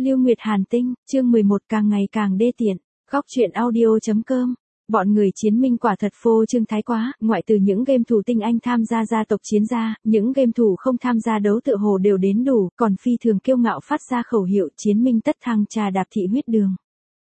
Lưu Nguyệt Hàn Tinh, chương 11 càng ngày càng đê tiện. Góc truyện audio.com. Bọn người chiến minh quả thật phô trương thái quá, ngoại trừ những game thủ tinh anh tham gia gia tộc chiến ra, những game thủ không tham gia đấu tựa hồ đều đến đủ, còn phi thường kiêu ngạo phát ra khẩu hiệu chiến minh tất thăng trà đạp thị huyết đường.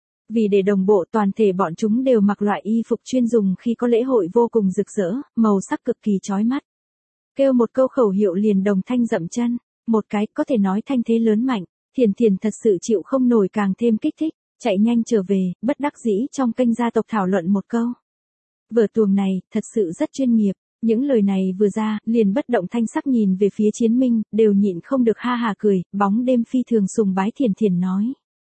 Vì để đồng bộ toàn thể bọn chúng đều mặc loại y phục chuyên dùng khi có lễ hội vô cùng rực rỡ, màu sắc cực kỳ chói mắt. Kêu một câu khẩu hiệu liền đồng thanh dậm chân, một cái có thể nói thanh thế lớn mạnh. Thiền Thiền thật sự chịu không nổi càng thêm kích thích, chạy nhanh trở về, bất đắc dĩ trong kênh gia tộc thảo luận một câu. Vở tuồng này, thật sự rất chuyên nghiệp, những lời này vừa ra, liền bất động thanh sắc nhìn về phía chiến minh, đều nhịn không được ha hà cười, bóng đêm phi thường sùng bái Thiền Thiền nói.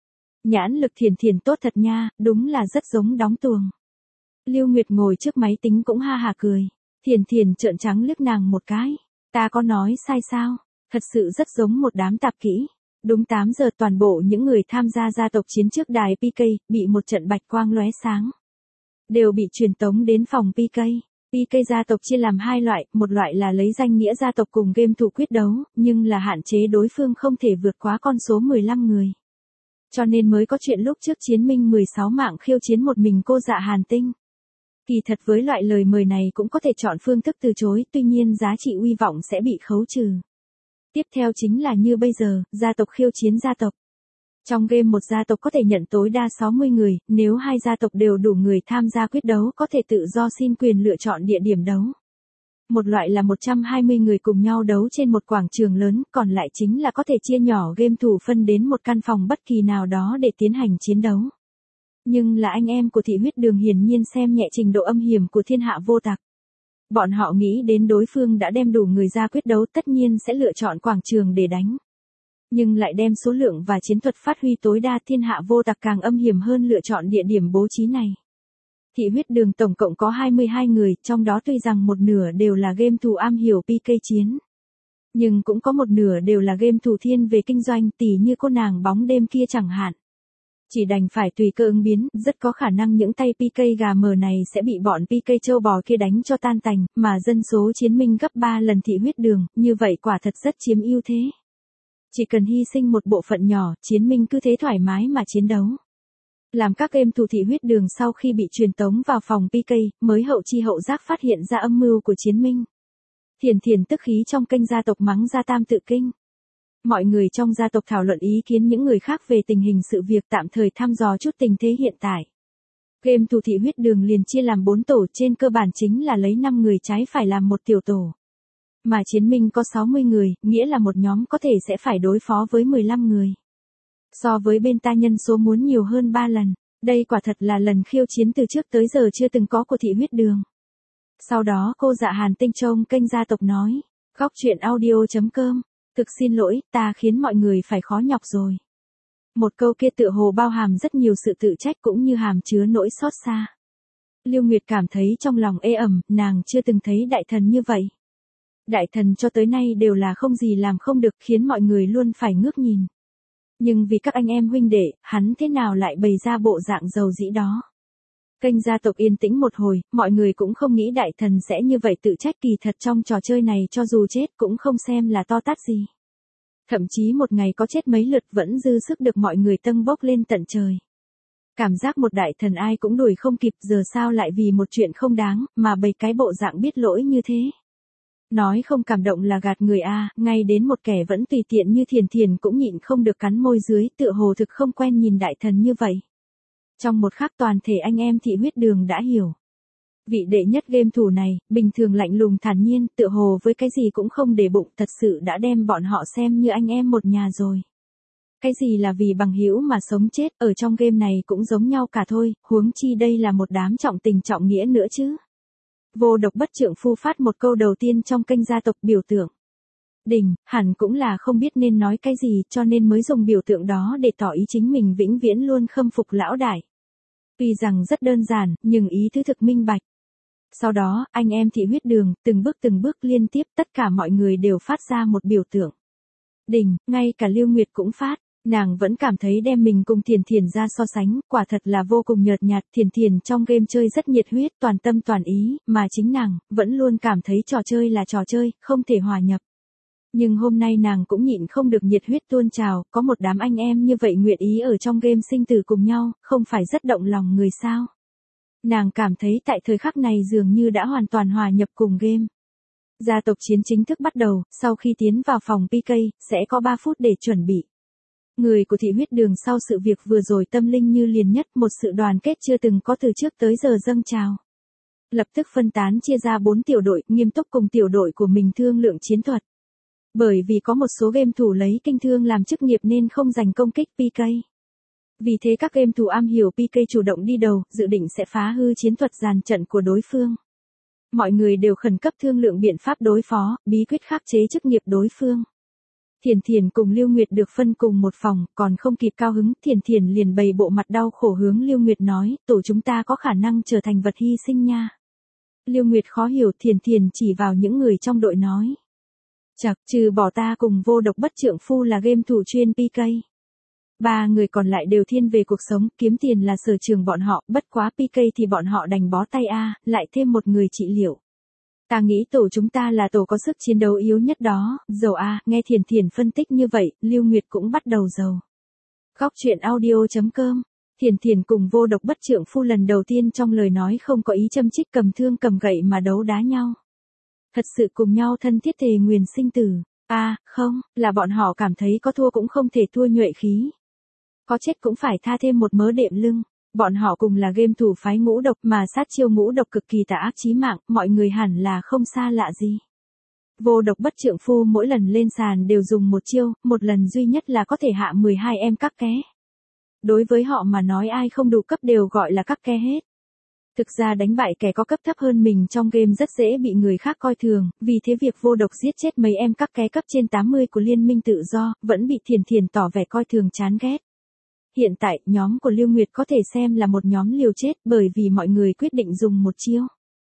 Nhãn lực Thiền Thiền tốt thật nha, đúng là rất giống đóng tuồng. Lưu Nguyệt ngồi trước máy tính cũng ha hà cười, Thiền Thiền trợn trắng liếc nàng một cái, ta có nói sai sao, thật sự rất giống một đám tạp kỹ. Đúng 8 giờ toàn bộ những người tham gia gia tộc chiến trước đài PK, bị một trận bạch quang lóe sáng. Đều bị truyền tống đến phòng PK. PK gia tộc chia làm hai loại, một loại là lấy danh nghĩa gia tộc cùng game thủ quyết đấu, nhưng là hạn chế đối phương không thể vượt quá con số 15 người. Cho nên mới có chuyện lúc trước chiến minh 16 mạng khiêu chiến một mình cô Dạ Hàn Tinh. Kỳ thật với loại lời mời này cũng có thể chọn phương thức từ chối, tuy nhiên giá trị uy vọng sẽ bị khấu trừ. Tiếp theo chính là như bây giờ, gia tộc khiêu chiến gia tộc. Trong game một gia tộc có thể nhận tối đa 60 người, nếu hai gia tộc đều đủ người tham gia quyết đấu có thể tự do xin quyền lựa chọn địa điểm đấu. Một loại là 120 người cùng nhau đấu trên một quảng trường lớn, còn lại chính là có thể chia nhỏ game thủ phân đến một căn phòng bất kỳ nào đó để tiến hành chiến đấu. Nhưng là anh em của thị huyết đường hiển nhiên xem nhẹ trình độ âm hiểm của thiên hạ vô tặc. Bọn họ nghĩ đến đối phương đã đem đủ người ra quyết đấu tất nhiên sẽ lựa chọn quảng trường để đánh. Nhưng lại đem số lượng và chiến thuật phát huy tối đa thiên hạ vô tặc càng âm hiểm hơn lựa chọn địa điểm bố trí này. Thị huyết đường tổng cộng có 22 người, trong đó tuy rằng một nửa đều là game thủ am hiểu PK chiến. Nhưng cũng có một nửa đều là game thủ thiên về kinh doanh tỉ như cô nàng bóng đêm kia chẳng hạn. Chỉ đành phải tùy cơ ứng biến, rất có khả năng những tay PK gà mờ này sẽ bị bọn PK châu bò kia đánh cho tan tành, mà dân số chiến minh gấp 3 lần thị huyết đường, như vậy quả thật rất chiếm ưu thế. Chỉ cần hy sinh một bộ phận nhỏ, chiến minh cứ thế thoải mái mà chiến đấu. Làm các game thủ thị huyết đường sau khi bị truyền tống vào phòng PK, mới hậu chi hậu giác phát hiện ra âm mưu của chiến minh. Thiền Thiền tức khí trong kênh gia tộc mắng ra tam tự kinh. Mọi người trong gia tộc thảo luận ý kiến những người khác về tình hình sự việc tạm thời thăm dò chút tình thế hiện tại. Game thủ thị huyết đường liền chia làm 4 tổ trên cơ bản chính là lấy 5 người trái phải làm một tiểu tổ. Mà chiến minh có 60 người, nghĩa là một nhóm có thể sẽ phải đối phó với 15 người. So với bên ta nhân số muốn nhiều hơn 3 lần, đây quả thật là lần khiêu chiến từ trước tới giờ chưa từng có của thị huyết đường. Sau đó cô Dạ Hàn Tinh trong kênh gia tộc nói, góc truyện audio.com. Thực xin lỗi, ta khiến mọi người phải khó nhọc rồi. Một câu kia tựa hồ bao hàm rất nhiều sự tự trách cũng như hàm chứa nỗi xót xa. Lưu Nguyệt cảm thấy trong lòng ê ẩm, nàng chưa từng thấy đại thần như vậy. Đại thần cho tới nay đều là không gì làm không được khiến mọi người luôn phải ngước nhìn. Nhưng vì các anh em huynh đệ, hắn thế nào lại bày ra bộ dạng giàu dĩ đó. Kênh gia tộc yên tĩnh một hồi, mọi người cũng không nghĩ đại thần sẽ như vậy tự trách kỳ thật trong trò chơi này cho dù chết cũng không xem là to tát gì. Thậm chí một ngày có chết mấy lượt vẫn dư sức được mọi người tâng bốc lên tận trời. Cảm giác một đại thần ai cũng đuổi không kịp giờ sao lại vì một chuyện không đáng mà bày cái bộ dạng biết lỗi như thế. Nói không cảm động là gạt người a, ngay đến một kẻ vẫn tùy tiện như Thiền Thiền cũng nhịn không được cắn môi dưới tựa hồ thực không quen nhìn đại thần như vậy. Trong một khắc toàn thể anh em thị huyết đường đã hiểu. Vị đệ nhất game thủ này, bình thường lạnh lùng thản nhiên, tựa hồ với cái gì cũng không để bụng, thật sự đã đem bọn họ xem như anh em một nhà rồi. Cái gì là vì bằng hữu mà sống chết, ở trong game này cũng giống nhau cả thôi, huống chi đây là một đám trọng tình trọng nghĩa nữa chứ. Vô độc bất trượng phu phát một câu đầu tiên trong kênh gia tộc biểu tượng. Đình, hẳn cũng là không biết nên nói cái gì cho nên mới dùng biểu tượng đó để tỏ ý chính mình vĩnh viễn luôn khâm phục lão đại. Tuy rằng rất đơn giản, nhưng ý tứ thực minh bạch. Sau đó, anh em thị huyết đường, từng bước liên tiếp tất cả mọi người đều phát ra một biểu tượng. Đình, ngay cả Lưu Nguyệt cũng phát, nàng vẫn cảm thấy đem mình cùng Thiền Thiền ra so sánh, quả thật là vô cùng nhợt nhạt. Thiền Thiền trong game chơi rất nhiệt huyết, toàn tâm toàn ý, mà chính nàng, vẫn luôn cảm thấy trò chơi là trò chơi, không thể hòa nhập. Nhưng hôm nay nàng cũng nhịn không được nhiệt huyết tuôn trào, có một đám anh em như vậy nguyện ý ở trong game sinh tử cùng nhau, không phải rất động lòng người sao. Nàng cảm thấy tại thời khắc này dường như đã hoàn toàn hòa nhập cùng game. Gia tộc chiến chính thức bắt đầu, sau khi tiến vào phòng PK, sẽ có 3 phút để chuẩn bị. Người của thị huyết đường sau sự việc vừa rồi tâm linh như liền nhất, một sự đoàn kết chưa từng có từ trước tới giờ dâng trào. Lập tức phân tán chia ra 4 tiểu đội, nghiêm túc cùng tiểu đội của mình thương lượng chiến thuật. Bởi vì có một số game thủ lấy kinh thương làm chức nghiệp nên không dành công kích PK. Vì thế các game thủ am hiểu PK chủ động đi đầu, dự định sẽ phá hư chiến thuật dàn trận của đối phương. Mọi người đều khẩn cấp thương lượng biện pháp đối phó, bí quyết khắc chế chức nghiệp đối phương. Thiền Thiền cùng Lưu Nguyệt được phân cùng một phòng, còn không kịp cao hứng, Thiền Thiền liền bày bộ mặt đau khổ hướng Lưu Nguyệt nói, tổ chúng ta có khả năng trở thành vật hy sinh nha. Lưu Nguyệt khó hiểu, Thiền Thiền chỉ vào những người trong đội nói. Chật, trừ bỏ ta cùng Vô Độc Bất Trượng Phu là game thủ chuyên PK. 3 người còn lại đều thiên về cuộc sống, kiếm tiền là sở trường bọn họ, bất quá PK thì bọn họ đành bó tay lại thêm một người trị liệu. Ta nghĩ tổ chúng ta là tổ có sức chiến đấu yếu nhất đó, giàu nghe Thiền Thiền phân tích như vậy, Lưu Nguyệt cũng bắt đầu giàu. Góc truyện audio.com. Thiền Thiền cùng Vô Độc Bất Trượng Phu lần đầu tiên trong lời nói không có ý châm chích cầm thương cầm gậy mà đấu đá nhau. Thật sự cùng nhau thân thiết thề nguyền sinh tử. Không, là bọn họ cảm thấy có thua cũng không thể thua nhuệ khí. Có chết cũng phải tha thêm một mớ đệm lưng. Bọn họ cùng là game thủ phái ngũ độc mà sát chiêu ngũ độc cực kỳ tà ác chí mạng, mọi người hẳn là không xa lạ gì. Vô Độc Bất Trượng Phu mỗi lần lên sàn đều dùng một chiêu, một lần duy nhất là có thể hạ 12 em các ké. Đối với họ mà nói ai không đủ cấp đều gọi là các ké hết. Thực ra đánh bại kẻ có cấp thấp hơn mình trong game rất dễ bị người khác coi thường, vì thế việc Vô Độc giết chết mấy em các ké cấp trên 80 của Liên minh tự do, vẫn bị Thiền Thiền tỏ vẻ coi thường chán ghét. Hiện tại, nhóm của Lưu Nguyệt có thể xem là một nhóm liều chết bởi vì mọi người quyết định dùng một chiêu.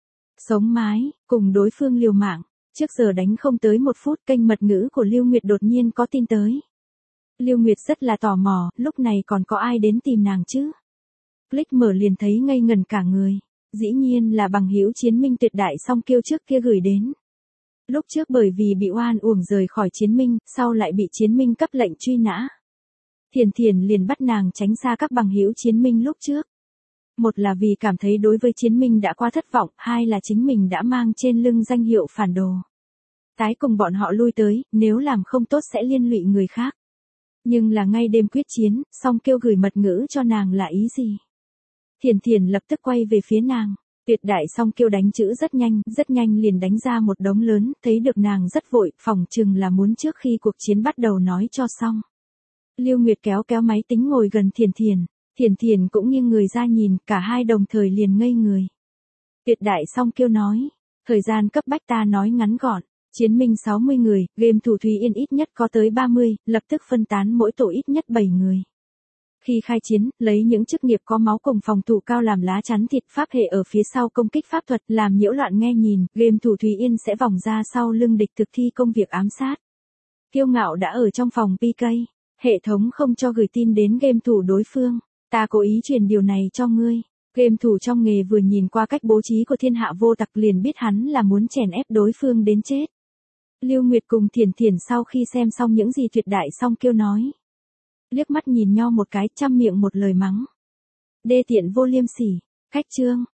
Sống mái, cùng đối phương liều mạng. Trước giờ đánh không tới 1 phút, kênh mật ngữ của Lưu Nguyệt đột nhiên có tin tới. Lưu Nguyệt rất là tò mò, lúc này còn có ai đến tìm nàng chứ? Click mở liền thấy ngây ngần cả người. Dĩ nhiên là bằng hữu Chiến Minh tuyệt đại song kiêu trước kia gửi đến. Lúc trước bởi vì bị oan uổng rời khỏi Chiến Minh, sau lại bị Chiến Minh cấp lệnh truy nã. Thiền Thiền liền bắt nàng tránh xa các bằng hữu Chiến Minh lúc trước. Một là vì cảm thấy đối với Chiến Minh đã quá thất vọng, hai là chính mình đã mang trên lưng danh hiệu phản đồ. Tái cùng bọn họ lui tới, nếu làm không tốt sẽ liên lụy người khác. Nhưng là ngay đêm quyết chiến, song kêu gửi mật ngữ cho nàng là ý gì? Thiền Thiền lập tức quay về phía nàng. Tuyệt đại song kêu đánh chữ rất nhanh liền đánh ra một đống lớn, thấy được nàng rất vội, phỏng chừng là muốn trước khi cuộc chiến bắt đầu nói cho xong. Lưu Nguyệt kéo máy tính ngồi gần Thiền Thiền. Thiền Thiền cũng nghiêng người ra nhìn, cả hai đồng thời liền ngây người. Tuyệt đại song kêu nói, thời gian cấp bách ta nói ngắn gọn, Chiến Minh 60 người, game thủ Thúy Yên ít nhất có tới 30, lập tức phân tán mỗi tổ ít nhất 7 người. Khi khai chiến, lấy những chức nghiệp có máu cùng phòng thủ cao làm lá chắn thịt, pháp hệ ở phía sau công kích pháp thuật, làm nhiễu loạn nghe nhìn, game thủ Thúy Yên sẽ vòng ra sau lưng địch thực thi công việc ám sát. Kiêu ngạo đã ở trong phòng PK, hệ thống không cho gửi tin đến game thủ đối phương, ta cố ý truyền điều này cho ngươi. Game thủ trong nghề vừa nhìn qua cách bố trí của Thiên Hạ Vô Tặc liền biết hắn là muốn chèn ép đối phương đến chết. Lưu Nguyệt cùng Thiền Thiền sau khi xem xong những gì tuyệt đại song kêu nói. Liếc mắt nhìn nhau một cái, trăm miệng một lời mắng. Đê tiện vô liêm sỉ, khách chương.